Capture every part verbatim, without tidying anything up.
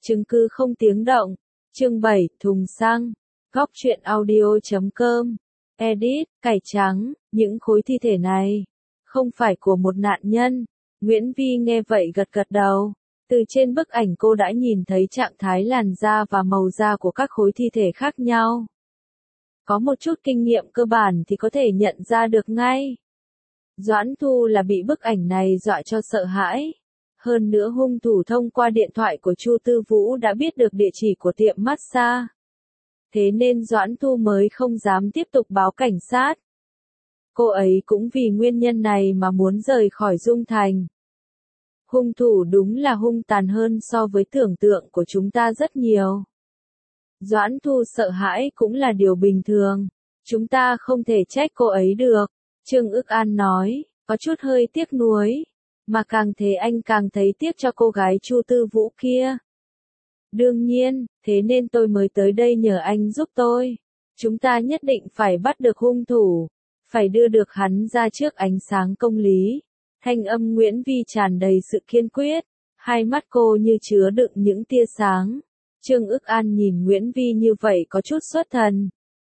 Chứng cứ không tiếng động. Chương bảy, thùng xăng. Góc truyện audio chấm com. Edit, cải trắng, những khối thi thể này không phải của một nạn nhân. Nguyễn Vi nghe vậy gật gật đầu. Từ trên bức ảnh cô đã nhìn thấy trạng thái làn da và màu da của các khối thi thể khác nhau. Có một chút kinh nghiệm cơ bản thì có thể nhận ra được ngay. Doãn Thu là bị bức ảnh này dọa cho sợ hãi. Hơn nữa hung thủ thông qua điện thoại của Chu Tư Vũ đã biết được địa chỉ của tiệm massage. Thế nên Doãn Thu mới không dám tiếp tục báo cảnh sát. Cô ấy cũng vì nguyên nhân này mà muốn rời khỏi Dung Thành. Hung thủ đúng là hung tàn hơn so với tưởng tượng của chúng ta rất nhiều. Doãn Thu sợ hãi cũng là điều bình thường. Chúng ta không thể trách cô ấy được. Trương Ức An nói, có chút hơi tiếc nuối. Mà càng thế anh càng thấy tiếc cho cô gái Chu Tư Vũ kia. Đương nhiên, thế nên tôi mới tới đây nhờ anh giúp tôi. Chúng ta nhất định phải bắt được hung thủ. Phải đưa được hắn ra trước ánh sáng công lý. Thanh âm Nguyễn Vi tràn đầy sự kiên quyết. Hai mắt cô như chứa đựng những tia sáng. Trương Ức An nhìn Nguyễn Vi như vậy có chút xuất thần.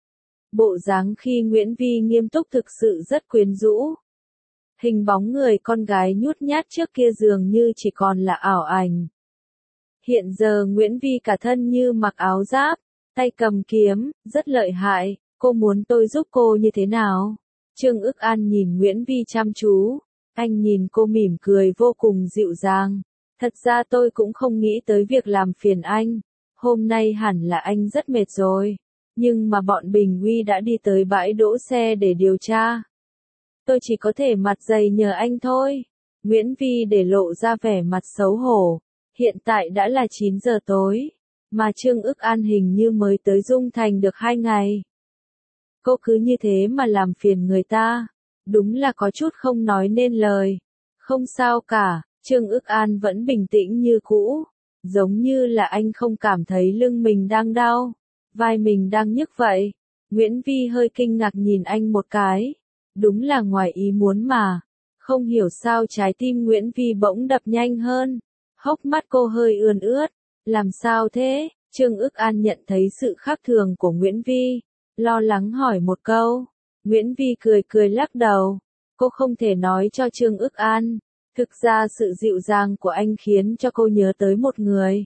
Bộ dáng khi Nguyễn Vi nghiêm túc thực sự rất quyến rũ. Hình bóng người con gái nhút nhát trước kia dường như chỉ còn là ảo ảnh. Hiện giờ Nguyễn Vi cả thân như mặc áo giáp, tay cầm kiếm, rất lợi hại. Cô muốn tôi giúp cô như thế nào? Trương Ức An nhìn Nguyễn Vi chăm chú. Anh nhìn cô mỉm cười vô cùng dịu dàng. Thật ra tôi cũng không nghĩ tới việc làm phiền anh. Hôm nay hẳn là anh rất mệt rồi. Nhưng mà bọn Bình Uy đã đi tới bãi đỗ xe để điều tra. Tôi chỉ có thể mặt dày nhờ anh thôi. Nguyễn Vi để lộ ra vẻ mặt xấu hổ. Hiện tại đã là chín giờ tối. Mà Trương Ức An hình như mới tới Dung Thành được hai ngày. Cô cứ như thế mà làm phiền người ta. Đúng là có chút không nói nên lời. Không sao cả, Trương Ức An vẫn bình tĩnh như cũ. Giống như là anh không cảm thấy lưng mình đang đau. Vai mình đang nhức vậy. Nguyễn Vi hơi kinh ngạc nhìn anh một cái. Đúng là ngoài ý muốn mà. Không hiểu sao trái tim Nguyễn Vi bỗng đập nhanh hơn. Hốc mắt cô hơi ươn ướt. Làm sao thế? Trương Ức An nhận thấy sự khác thường của Nguyễn Vi. Lo lắng hỏi một câu. Nguyễn Vi cười cười lắc đầu. Cô không thể nói cho Trương Ức An. Thực ra sự dịu dàng của anh khiến cho cô nhớ tới một người.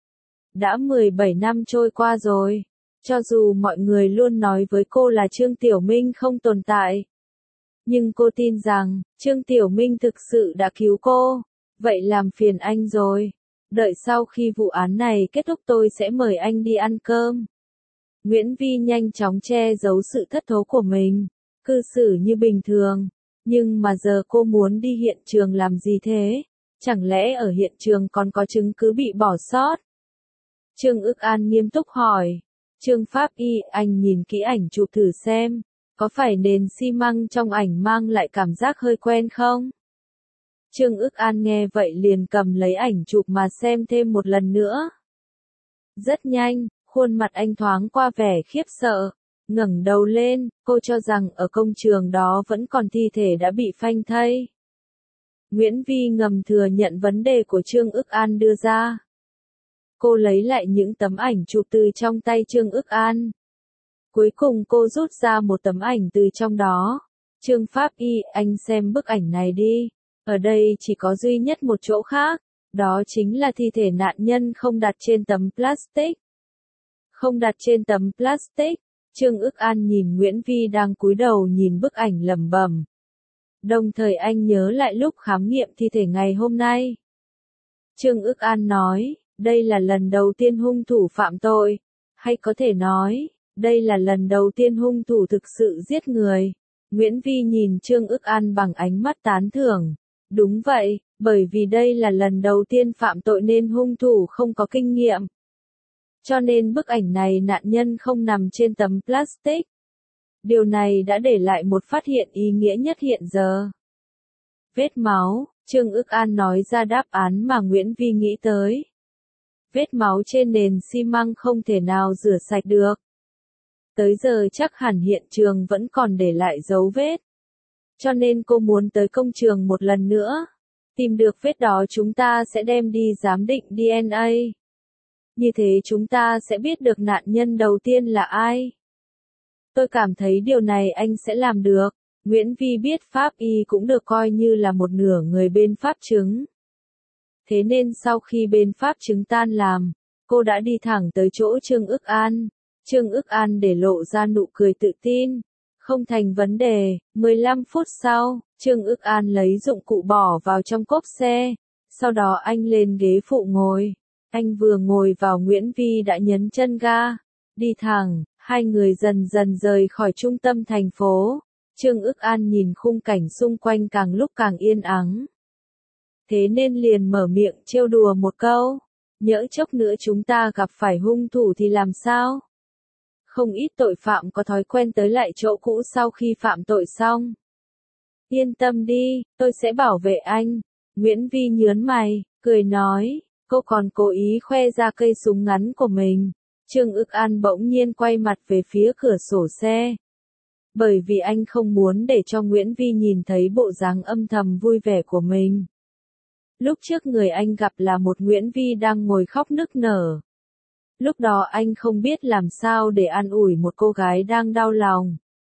Đã mười bảy năm trôi qua rồi. Cho dù mọi người luôn nói với cô là Trương Tiểu Minh không tồn tại. Nhưng cô tin rằng, Trương Tiểu Minh thực sự đã cứu cô. Vậy làm phiền anh rồi. Đợi sau khi vụ án này kết thúc tôi sẽ mời anh đi ăn cơm. Nguyễn Vi nhanh chóng che giấu sự thất thố của mình. Cư xử như bình thường. Nhưng mà giờ cô muốn đi hiện trường làm gì thế? Chẳng lẽ ở hiện trường còn có chứng cứ bị bỏ sót? Trương Ức An nghiêm túc hỏi. Trương Pháp Y, anh nhìn kỹ ảnh chụp thử xem. Có phải nền xi măng trong ảnh mang lại cảm giác hơi quen không? Trương Ức An nghe vậy liền cầm lấy ảnh chụp mà xem thêm một lần nữa. Rất nhanh, khuôn mặt anh thoáng qua vẻ khiếp sợ. Ngẩng đầu lên, cô cho rằng ở công trường đó vẫn còn thi thể đã bị phanh thây. Nguyễn Vi ngầm thừa nhận vấn đề của Trương Ức An đưa ra. Cô lấy lại những tấm ảnh chụp từ trong tay Trương Ức An. Cuối cùng cô rút ra một tấm ảnh từ trong đó. Trương Pháp Y, anh xem bức ảnh này đi. Ở đây chỉ có duy nhất một chỗ khác. Đó chính là thi thể nạn nhân không đặt trên tấm plastic. Không đặt trên tấm plastic. Trương Ức An nhìn Nguyễn Vi đang cúi đầu nhìn bức ảnh lẩm bẩm. Đồng thời anh nhớ lại lúc khám nghiệm thi thể ngày hôm nay. Trương Ức An nói, đây là lần đầu tiên hung thủ phạm tội. Hay có thể nói, đây là lần đầu tiên hung thủ thực sự giết người. Nguyễn Vi nhìn Trương Ức An bằng ánh mắt tán thưởng. Đúng vậy, bởi vì đây là lần đầu tiên phạm tội nên hung thủ không có kinh nghiệm. Cho nên bức ảnh này nạn nhân không nằm trên tấm plastic. Điều này đã để lại một phát hiện ý nghĩa nhất hiện giờ. Vết máu, Trương Ức An nói ra đáp án mà Nguyễn Vi nghĩ tới. Vết máu trên nền xi măng không thể nào rửa sạch được. Tới giờ chắc hẳn hiện trường vẫn còn để lại dấu vết. Cho nên cô muốn tới công trường một lần nữa. Tìm được vết đó chúng ta sẽ đem đi giám định đê en a. như thế chúng ta sẽ biết được nạn nhân đầu tiên là ai. Tôi cảm thấy điều này anh sẽ làm được. Nguyễn Vi biết pháp y cũng được coi như là một nửa người bên pháp chứng. Thế nên sau khi bên pháp chứng tan làm, cô đã đi thẳng tới chỗ Trương Ức An. Trương Ức An để lộ ra nụ cười tự tin. Không thành vấn đề, mười lăm phút sau, Trương Ức An lấy dụng cụ bỏ vào trong cốp xe. Sau đó anh lên ghế phụ ngồi. Anh vừa ngồi vào Nguyễn Vi đã nhấn chân ga. Đi thẳng, hai người dần dần rời khỏi trung tâm thành phố. Trương Ức An nhìn khung cảnh xung quanh càng lúc càng yên ắng. Thế nên liền mở miệng trêu đùa một câu. Nhỡ chốc nữa chúng ta gặp phải hung thủ thì làm sao? Không ít tội phạm có thói quen tới lại chỗ cũ sau khi phạm tội xong. Yên tâm đi, tôi sẽ bảo vệ anh. Nguyễn Vi nhớn mày, cười nói, cô còn cố ý khoe ra cây súng ngắn của mình. Trương Ức An bỗng nhiên quay mặt về phía cửa sổ xe. Bởi vì anh không muốn để cho Nguyễn Vi nhìn thấy bộ dáng âm thầm vui vẻ của mình. Lúc trước người anh gặp là một Nguyễn Vi đang ngồi khóc nức nở. Lúc đó anh không biết làm sao để an ủi một cô gái đang đau lòng.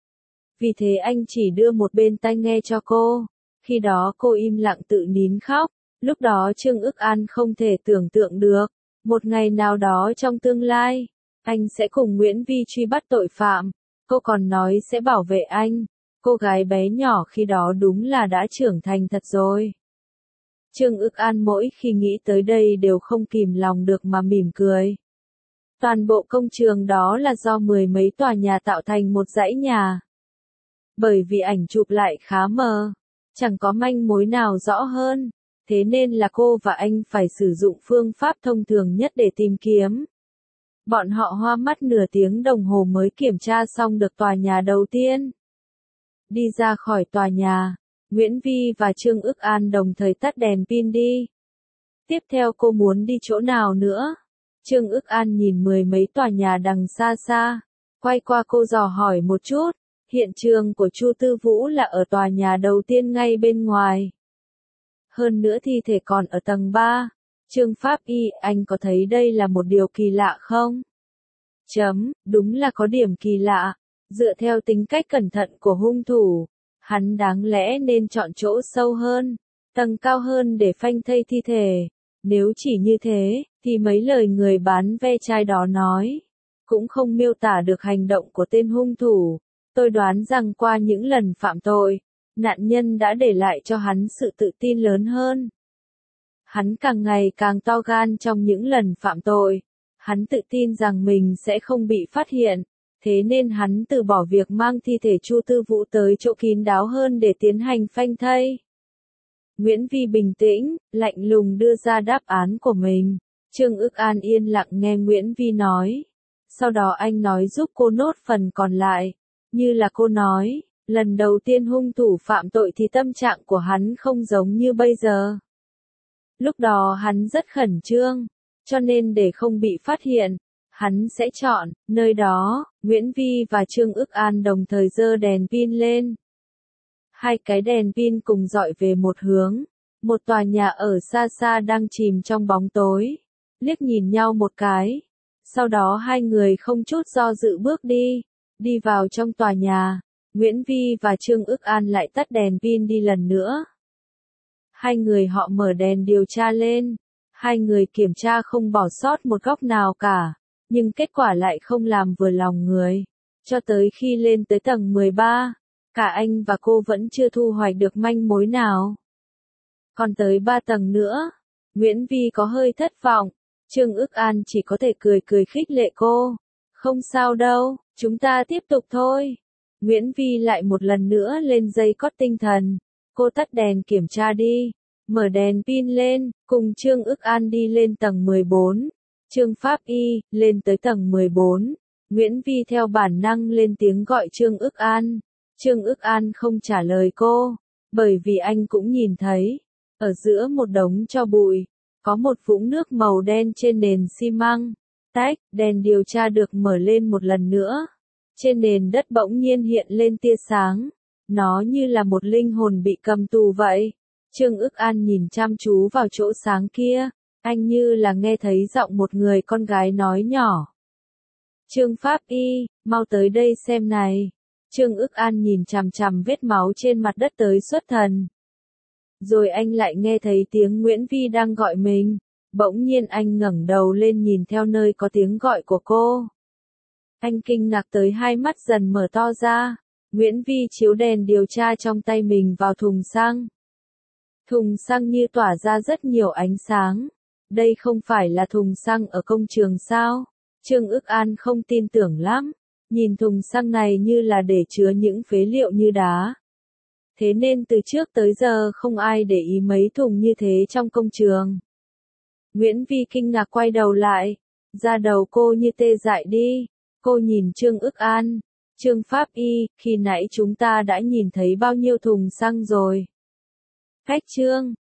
Vì thế anh chỉ đưa một bên tai nghe cho cô. Khi đó cô im lặng tự nín khóc. Lúc đó Trương Ức An không thể tưởng tượng được. Một ngày nào đó trong tương lai, anh sẽ cùng Nguyễn Vi truy bắt tội phạm. Cô còn nói sẽ bảo vệ anh. Cô gái bé nhỏ khi đó đúng là đã trưởng thành thật rồi. Trương Ức An mỗi khi nghĩ tới đây đều không kìm lòng được mà mỉm cười. Toàn bộ công trường đó là do mười mấy tòa nhà tạo thành một dãy nhà. Bởi vì ảnh chụp lại khá mờ, chẳng có manh mối nào rõ hơn, thế nên là cô và anh phải sử dụng phương pháp thông thường nhất để tìm kiếm. Bọn họ hoa mắt nửa tiếng đồng hồ mới kiểm tra xong được tòa nhà đầu tiên. Đi ra khỏi tòa nhà, Nguyễn Vi và Trương Ức An đồng thời tắt đèn pin đi. Tiếp theo cô muốn đi chỗ nào nữa? Trương Ức An nhìn mười mấy tòa nhà đằng xa xa, quay qua cô dò hỏi một chút, hiện trường của Chu Tư Vũ là ở tòa nhà đầu tiên ngay bên ngoài. Hơn nữa thi thể còn ở tầng ba. Trương Pháp Y, anh có thấy đây là một điều kỳ lạ không? Chấm, đúng là có điểm kỳ lạ. Dựa theo tính cách cẩn thận của hung thủ, hắn đáng lẽ nên chọn chỗ sâu hơn, tầng cao hơn để phanh thây thi thể. Nếu chỉ như thế, thì mấy lời người bán ve chai đó nói, cũng không miêu tả được hành động của tên hung thủ. Tôi đoán rằng qua những lần phạm tội, nạn nhân đã để lại cho hắn sự tự tin lớn hơn. Hắn càng ngày càng to gan trong những lần phạm tội. Hắn tự tin rằng mình sẽ không bị phát hiện, thế nên hắn từ bỏ việc mang thi thể Chu Tư Vũ tới chỗ kín đáo hơn để tiến hành phanh thây. Nguyễn Vi bình tĩnh, lạnh lùng đưa ra đáp án của mình. Trương Ức An yên lặng nghe Nguyễn Vi nói. Sau đó anh nói giúp cô nốt phần còn lại. Như là cô nói, lần đầu tiên hung thủ phạm tội thì tâm trạng của hắn không giống như bây giờ. Lúc đó hắn rất khẩn trương, cho nên để không bị phát hiện, hắn sẽ chọn nơi đó. Nguyễn Vi và Trương Ức An đồng thời giơ đèn pin lên. Hai cái đèn pin cùng dọi về một hướng. Một tòa nhà ở xa xa đang chìm trong bóng tối. Liếc nhìn nhau một cái. Sau đó hai người không chút do dự bước đi. Đi vào trong tòa nhà. Nguyễn Vi và Trương Ức An lại tắt đèn pin đi lần nữa. Hai người họ mở đèn điều tra lên. Hai người kiểm tra không bỏ sót một góc nào cả. Nhưng kết quả lại không làm vừa lòng người. Cho tới khi lên tới tầng mười ba. Cả anh và cô vẫn chưa thu hoạch được manh mối nào. Còn tới ba tầng nữa. Nguyễn Vi có hơi thất vọng. Trương Ức An chỉ có thể cười cười khích lệ cô. Không sao đâu, chúng ta tiếp tục thôi. Nguyễn Vi lại một lần nữa lên dây cót tinh thần. Cô tắt đèn kiểm tra đi. Mở đèn pin lên, cùng Trương Ức An đi lên tầng mười bốn. Trương Pháp Y, lên tới tầng mười bốn. Nguyễn Vi theo bản năng lên tiếng gọi Trương Ức An. Trương Ức An không trả lời cô, bởi vì anh cũng nhìn thấy, ở giữa một đống tro bụi, có một vũng nước màu đen trên nền xi măng. Tách, đèn điều tra được mở lên một lần nữa. Trên nền đất bỗng nhiên hiện lên tia sáng. Nó như là một linh hồn bị cầm tù vậy. Trương Ức An nhìn chăm chú vào chỗ sáng kia. Anh như là nghe thấy giọng một người con gái nói nhỏ. Trương Pháp Y, mau tới đây xem này. Trương Ức An nhìn chằm chằm vết máu trên mặt đất tới xuất thần. Rồi anh lại nghe thấy tiếng Nguyễn Vi đang gọi mình. Bỗng nhiên anh ngẩng đầu lên nhìn theo nơi có tiếng gọi của cô. Anh kinh ngạc tới hai mắt dần mở to ra. Nguyễn Vi chiếu đèn điều tra trong tay mình vào thùng xăng. Thùng xăng như tỏa ra rất nhiều ánh sáng. Đây không phải là thùng xăng ở công trường sao? Trương Ức An không tin tưởng lắm. Nhìn thùng xăng này như là để chứa những phế liệu như đá. Thế nên từ trước tới giờ không ai để ý mấy thùng như thế trong công trường. Nguyễn Vi kinh ngạc quay đầu lại. Da đầu cô như tê dại đi. Cô nhìn Trương Ức An. Trương Pháp Y, khi nãy chúng ta đã nhìn thấy bao nhiêu thùng xăng rồi? Khách Trương,